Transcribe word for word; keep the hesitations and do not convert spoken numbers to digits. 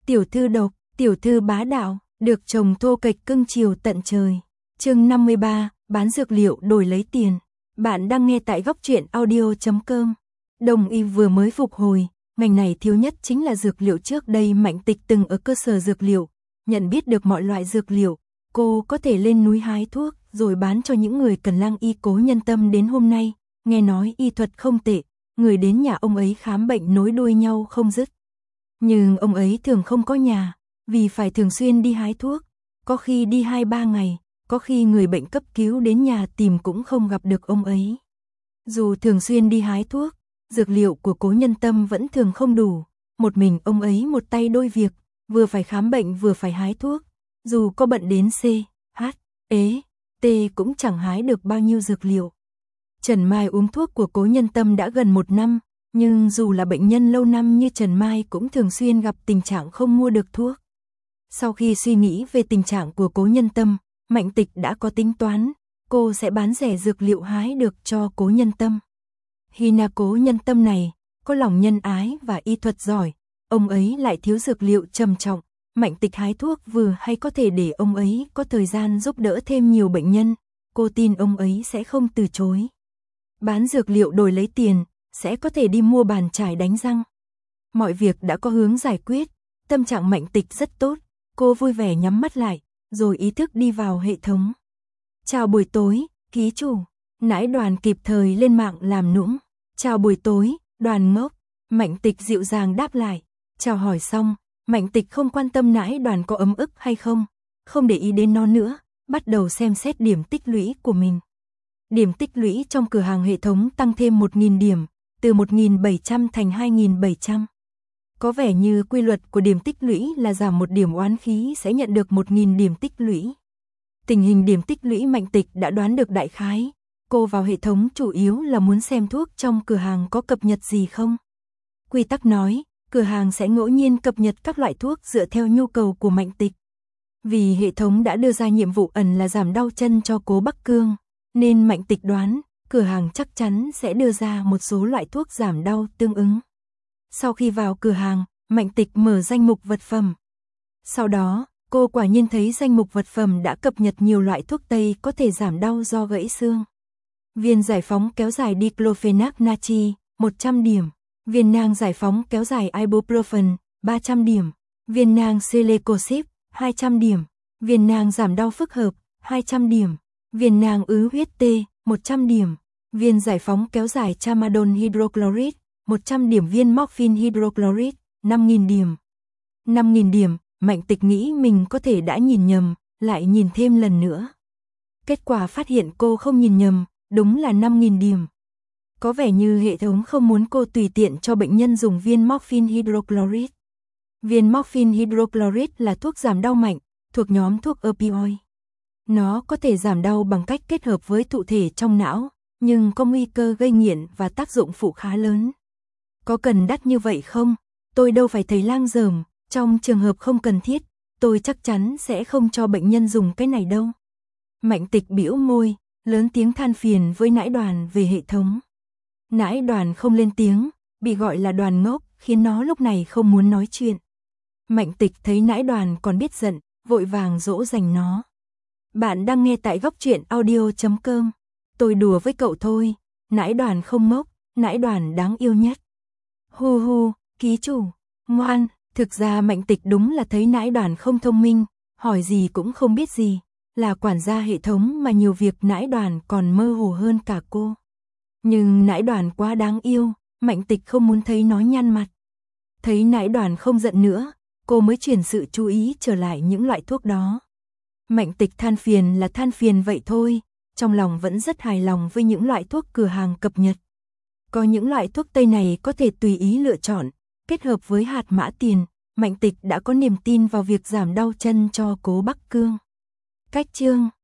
tiểu thư độc, tiểu thư bá đạo, được chồng thô kệch cưng chiều tận trời. Chương năm mươi ba, bán dược liệu đổi lấy tiền. Bạn đang nghe tại góc truyện audio chấm com. Đồng y vừa mới phục hồi, ngành này thiếu nhất chính là dược liệu. Trước đây Mạnh Tịch từng ở cơ sở dược liệu, nhận biết được mọi loại dược liệu, cô có thể lên núi hái thuốc rồi bán cho những người cần. Lang y Cố Nhân Tâm đến hôm nay, nghe nói y thuật không tệ, người đến nhà ông ấy khám bệnh nối đuôi nhau không dứt. Nhưng ông ấy thường không có nhà, vì phải thường xuyên đi hái thuốc, có khi đi hai ba ngày, có khi người bệnh cấp cứu đến nhà tìm cũng không gặp được ông ấy. Dù thường xuyên đi hái thuốc, dược liệu của Cố Nhân Tâm vẫn thường không đủ, một mình ông ấy một tay đôi việc, vừa phải khám bệnh vừa phải hái thuốc, dù có bận đến C, H, E, T cũng chẳng hái được bao nhiêu dược liệu. Trần Mai uống thuốc của Cố Nhân Tâm đã gần một năm, nhưng dù là bệnh nhân lâu năm như Trần Mai cũng thường xuyên gặp tình trạng không mua được thuốc. Sau khi suy nghĩ về tình trạng của Cố Nhân Tâm, Mạnh Tịch đã có tính toán, cô sẽ bán rẻ dược liệu hái được cho Cố Nhân Tâm. Hina Cố Nhân Tâm này, có lòng nhân ái và y thuật giỏi, ông ấy lại thiếu dược liệu trầm trọng, Mạnh Tịch hái thuốc vừa hay có thể để ông ấy có thời gian giúp đỡ thêm nhiều bệnh nhân, cô tin ông ấy sẽ không từ chối. Bán dược liệu đổi lấy tiền, sẽ có thể đi mua bàn chải đánh răng. Mọi việc đã có hướng giải quyết, tâm trạng Mạnh Tịch rất tốt, cô vui vẻ nhắm mắt lại, rồi ý thức đi vào hệ thống. Chào buổi tối, ký chủ. Nãi Đoàn kịp thời lên mạng làm nũng. Chào buổi tối, Đoàn ngốc. Mạnh Tịch dịu dàng đáp lại. Chào hỏi xong, Mạnh Tịch không quan tâm Nãi Đoàn có ấm ức hay không, không để ý đến nó nữa, bắt đầu xem xét điểm tích lũy của mình. Điểm tích lũy trong cửa hàng hệ thống tăng thêm một nghìn điểm, từ một nghìn bảy trăm thành hai nghìn bảy trăm. Có vẻ như quy luật của điểm tích lũy là giảm một điểm oán khí sẽ nhận được một nghìn điểm tích lũy. Tình hình điểm tích lũy Mạnh Tịch đã đoán được đại khái. Cô vào hệ thống chủ yếu là muốn xem thuốc trong cửa hàng có cập nhật gì không. Quy tắc nói, cửa hàng sẽ ngẫu nhiên cập nhật các loại thuốc dựa theo nhu cầu của Mạnh Tịch. Vì hệ thống đã đưa ra nhiệm vụ ẩn là giảm đau chân cho Cố Bắc Cương, nên Mạnh Tịch đoán, cửa hàng chắc chắn sẽ đưa ra một số loại thuốc giảm đau tương ứng. Sau khi vào cửa hàng, Mạnh Tịch mở danh mục vật phẩm. Sau đó, cô quả nhiên thấy danh mục vật phẩm đã cập nhật nhiều loại thuốc tây có thể giảm đau do gãy xương. Viên giải phóng kéo dài diclofenac natri, một trăm điểm. Viên nang giải phóng kéo dài ibuprofen, ba trăm điểm. Viên nang celecoxib, hai trăm điểm. Viên nang giảm đau phức hợp, hai trăm điểm. Viên nang ứ huyết T, một trăm điểm. Viên giải phóng kéo dài tramadol hydrochloride, một trăm điểm. Viên morphine hydrochloride, năm nghìn điểm. năm nghìn điểm, Mạnh Tịch nghĩ mình có thể đã nhìn nhầm, lại nhìn thêm lần nữa. Kết quả phát hiện cô không nhìn nhầm, đúng là năm nghìn điểm. Có vẻ như hệ thống không muốn cô tùy tiện cho bệnh nhân dùng viên morphine hydrochloride. Viên morphine hydrochloride là thuốc giảm đau mạnh, thuộc nhóm thuốc opioid. Nó có thể giảm đau bằng cách kết hợp với thụ thể trong não, nhưng có nguy cơ gây nghiện và tác dụng phụ khá lớn. Có cần đắt như vậy không? Tôi đâu phải thầy lang dởm, trong trường hợp không cần thiết, tôi chắc chắn sẽ không cho bệnh nhân dùng cái này đâu. Mạnh Tịch bĩu môi, lớn tiếng than phiền với Nãi Đoàn về hệ thống. Nãi Đoàn không lên tiếng, bị gọi là Đoàn ngốc, khiến nó lúc này không muốn nói chuyện. Mạnh Tịch thấy Nãi Đoàn còn biết giận, vội vàng dỗ dành nó. Bạn đang nghe tại góc truyện audio chấm com. Tôi đùa với cậu thôi, Nãi Đoàn không ngốc, Nãi Đoàn đáng yêu nhất. Hu hu, ký chủ, ngoan. Thực ra Mạnh Tịch đúng là thấy Nãi Đoàn không thông minh, hỏi gì cũng không biết gì, là quản gia hệ thống mà nhiều việc Nãi Đoàn còn mơ hồ hơn cả cô. Nhưng Nãi Đoàn quá đáng yêu, Mạnh Tịch không muốn thấy nó nhăn mặt. Thấy Nãi Đoàn không giận nữa, cô mới chuyển sự chú ý trở lại những loại thuốc đó. Mạnh Tịch than phiền là than phiền vậy thôi, trong lòng vẫn rất hài lòng với những loại thuốc cửa hàng cập nhật. Có những loại thuốc tây này có thể tùy ý lựa chọn, kết hợp với hạt mã tiền, Mạnh Tịch đã có niềm tin vào việc giảm đau chân cho Cố Bắc Cương. Cách chương